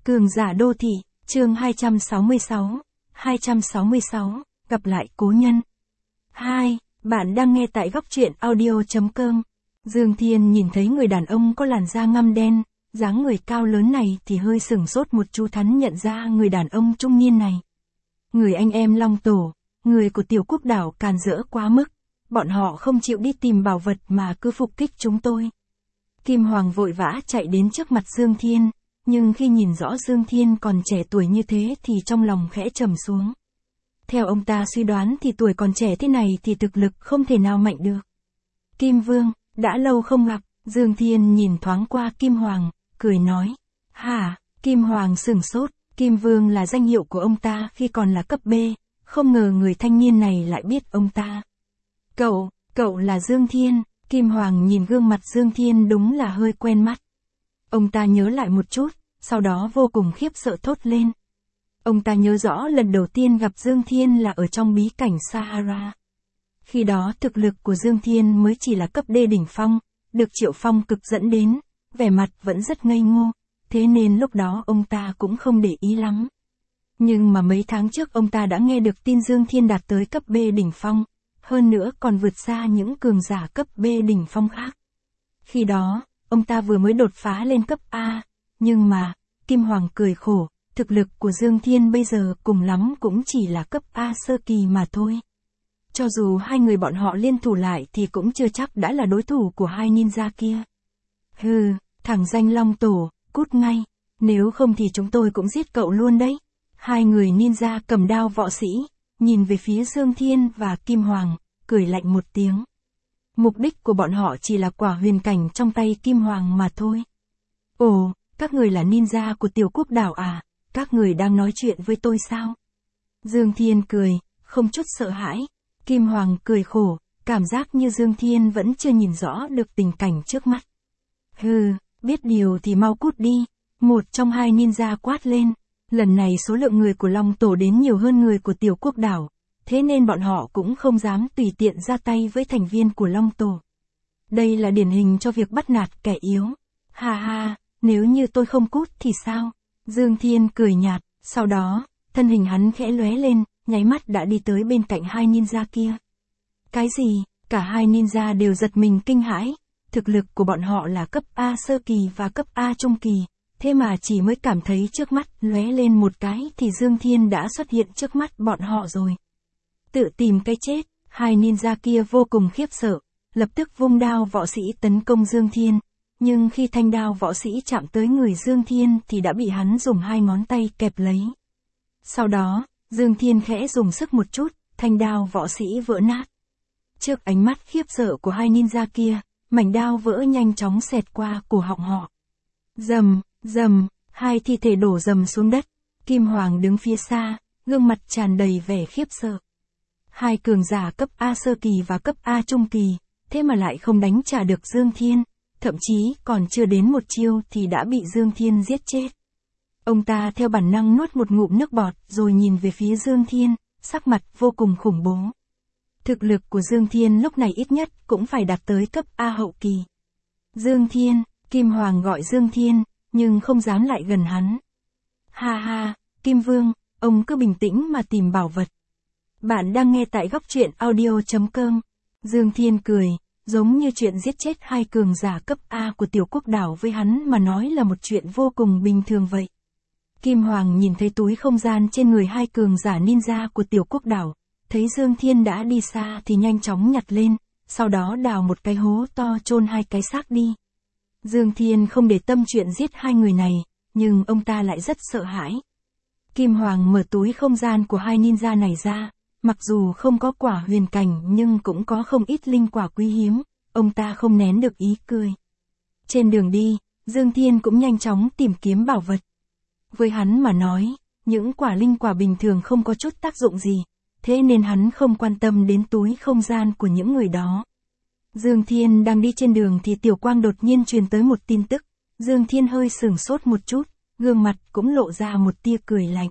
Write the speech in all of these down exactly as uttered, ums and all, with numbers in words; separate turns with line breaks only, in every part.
Cường giả đô thị, chương hai trăm sáu mươi sáu, hai trăm sáu mươi sáu, gặp lại cố nhân. hai. Bạn đang nghe tại góc truyện audio.com. Dương Thiên nhìn thấy người đàn ông có làn da ngăm đen, dáng người cao lớn này thì hơi sửng sốt một chút, hắn nhận ra người đàn ông trung niên này. Người anh em Long Tổ, người của Tiểu Quốc đảo càn rỡ quá mức, bọn họ không chịu đi tìm bảo vật mà cứ phục kích chúng tôi. Kim Hoàng vội vã chạy đến trước mặt Dương Thiên, nhưng khi nhìn rõ Dương Thiên còn trẻ tuổi như thế thì trong lòng khẽ trầm xuống. Theo ông ta suy đoán thì tuổi còn trẻ thế này thì thực lực không thể nào mạnh được. Kim Vương, đã lâu không gặp, Dương Thiên nhìn thoáng qua Kim Hoàng, cười nói. Hả, Kim Hoàng sửng sốt, Kim Vương là danh hiệu của ông ta khi còn là cấp B, không ngờ người thanh niên này lại biết ông ta. Cậu, cậu là Dương Thiên, Kim Hoàng nhìn gương mặt Dương Thiên đúng là hơi quen mắt. Ông ta nhớ lại một chút, sau đó vô cùng khiếp sợ thốt lên. Ông ta nhớ rõ lần đầu tiên gặp Dương Thiên là ở trong bí cảnh Sahara. Khi đó thực lực của Dương Thiên mới chỉ là cấp D đỉnh phong, được Triệu Phong cực dẫn đến, vẻ mặt vẫn rất ngây ngô, thế nên lúc đó ông ta cũng không để ý lắm. Nhưng mà mấy tháng trước ông ta đã nghe được tin Dương Thiên đạt tới cấp B đỉnh phong, hơn nữa còn vượt xa những cường giả cấp B đỉnh phong khác. Khi đó, ông ta vừa mới đột phá lên cấp A, nhưng mà, Kim Hoàng cười khổ, thực lực của Dương Thiên bây giờ cùng lắm cũng chỉ là cấp A sơ kỳ mà thôi. Cho dù hai người bọn họ liên thủ lại thì cũng chưa chắc đã là đối thủ của hai ninja kia. Hừ, thằng danh Long Tổ, cút ngay, nếu không thì chúng tôi cũng giết cậu luôn đấy. Hai người ninja cầm đao võ sĩ, nhìn về phía Dương Thiên và Kim Hoàng, cười lạnh một tiếng. Mục đích của bọn họ chỉ là quả huyền cảnh trong tay Kim Hoàng mà thôi. Ồ, các người là ninja của Tiểu Quốc đảo à, các người đang nói chuyện với tôi sao? Dương Thiên cười, không chút sợ hãi. Kim Hoàng cười khổ, cảm giác như Dương Thiên vẫn chưa nhìn rõ được tình cảnh trước mắt. Hừ, biết điều thì mau cút đi, một trong hai ninja quát lên. Lần này số lượng người của Long Tổ đến nhiều hơn người của Tiểu Quốc đảo, thế nên bọn họ cũng không dám tùy tiện ra tay với thành viên của Long Tổ. Đây là điển hình cho việc bắt nạt kẻ yếu. Ha ha, nếu như tôi không cút thì sao? Dương Thiên cười nhạt, sau đó, thân hình hắn khẽ lóe lên, nháy mắt đã đi tới bên cạnh hai ninja kia. Cái gì? Cả hai ninja đều giật mình kinh hãi, thực lực của bọn họ là cấp A sơ kỳ và cấp A trung kỳ, thế mà chỉ mới cảm thấy trước mắt lóe lên một cái thì Dương Thiên đã xuất hiện trước mắt bọn họ rồi. Tự tìm cái chết, hai ninja kia vô cùng khiếp sợ, lập tức vung đao võ sĩ tấn công Dương Thiên, nhưng khi thanh đao võ sĩ chạm tới người Dương Thiên thì đã bị hắn dùng hai ngón tay kẹp lấy. Sau đó, Dương Thiên khẽ dùng sức một chút, thanh đao võ sĩ vỡ nát. Trước ánh mắt khiếp sợ của hai ninja kia, mảnh đao vỡ nhanh chóng xẹt qua cổ họng họ. Rầm, rầm, hai thi thể đổ rầm xuống đất. Kim Hoàng đứng phía xa, gương mặt tràn đầy vẻ khiếp sợ. Hai cường giả cấp A sơ kỳ và cấp A trung kỳ, thế mà lại không đánh trả được Dương Thiên, thậm chí còn chưa đến một chiêu thì đã bị Dương Thiên giết chết. Ông ta theo bản năng nuốt một ngụm nước bọt rồi nhìn về phía Dương Thiên, sắc mặt vô cùng khủng bố. Thực lực của Dương Thiên lúc này ít nhất cũng phải đạt tới cấp A hậu kỳ. Dương Thiên, Kim Hoàng gọi Dương Thiên, nhưng không dám lại gần hắn. Ha ha, Kim Vương, ông cứ bình tĩnh mà tìm bảo vật. Bạn đang nghe tại góc truyện audio.com. Dương Thiên cười, giống như chuyện giết chết hai cường giả cấp A của Tiểu Quốc đảo với hắn mà nói là một chuyện vô cùng bình thường vậy. Kim Hoàng nhìn thấy túi không gian trên người hai cường giả ninja của Tiểu Quốc đảo, thấy Dương Thiên đã đi xa thì nhanh chóng nhặt lên, sau đó đào một cái hố to chôn hai cái xác đi. Dương Thiên không để tâm chuyện giết hai người này, nhưng ông ta lại rất sợ hãi. Kim Hoàng mở túi không gian của hai ninja này ra, mặc dù không có quả huyền cảnh nhưng cũng có không ít linh quả quý hiếm, ông ta không nén được ý cười. Trên đường đi, Dương Thiên cũng nhanh chóng tìm kiếm bảo vật. Với hắn mà nói, những quả linh quả bình thường không có chút tác dụng gì, thế nên hắn không quan tâm đến túi không gian của những người đó. Dương Thiên đang đi trên đường thì Tiểu Quang đột nhiên truyền tới một tin tức, Dương Thiên hơi sửng sốt một chút, gương mặt cũng lộ ra một tia cười lạnh.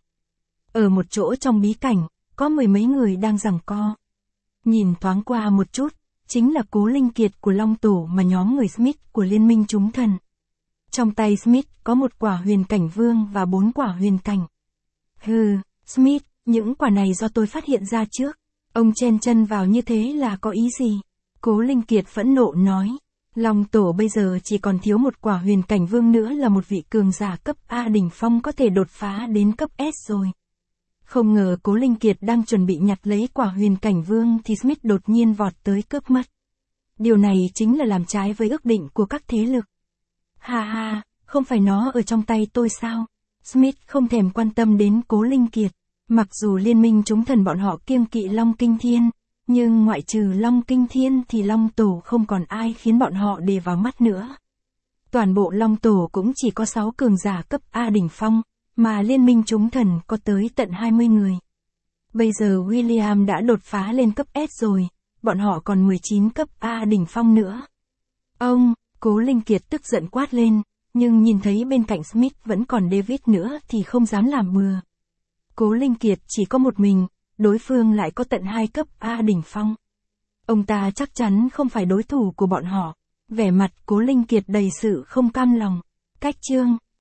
Ở một chỗ trong bí cảnh, có mười mấy người đang giằng co. Nhìn thoáng qua một chút, chính là Cố Linh Kiệt của Long Tổ mà nhóm người Smith của Liên minh chúng thần. Trong tay Smith có một quả huyền cảnh vương và bốn quả huyền cảnh. Hừ, Smith, những quả này do tôi phát hiện ra trước. Ông chen chân vào như thế là có ý gì? Cố Linh Kiệt phẫn nộ nói. Long tổ bây giờ chỉ còn thiếu một quả huyền cảnh vương nữa là một vị cường giả cấp A đỉnh phong có thể đột phá đến cấp S rồi. Không ngờ Cố Linh Kiệt đang chuẩn bị nhặt lấy quả huyền cảnh vương thì Smith đột nhiên vọt tới cướp mất. Điều này chính là làm trái với ước định của các thế lực. Ha ha, không phải nó ở trong tay tôi sao? Smith không thèm quan tâm đến Cố Linh Kiệt. Mặc dù liên minh chúng thần bọn họ kiêng kỵ Long Kinh Thiên, nhưng ngoại trừ Long Kinh Thiên thì Long Tổ không còn ai khiến bọn họ để vào mắt nữa. Toàn bộ Long Tổ cũng chỉ có sáu cường giả cấp A đỉnh phong, mà liên minh chúng thần có tới tận hai mươi người. Bây giờ William đã đột phá lên cấp S rồi, bọn họ còn mười chín cấp A đỉnh phong nữa. Ông, Cố Linh Kiệt tức giận quát lên, nhưng nhìn thấy bên cạnh Smith vẫn còn David nữa thì không dám làm bừa. Cố Linh Kiệt chỉ có một mình, đối phương lại có tận hai cấp A đỉnh phong. Ông ta chắc chắn không phải đối thủ của bọn họ. Vẻ mặt Cố Linh Kiệt đầy sự không cam lòng. Cách chương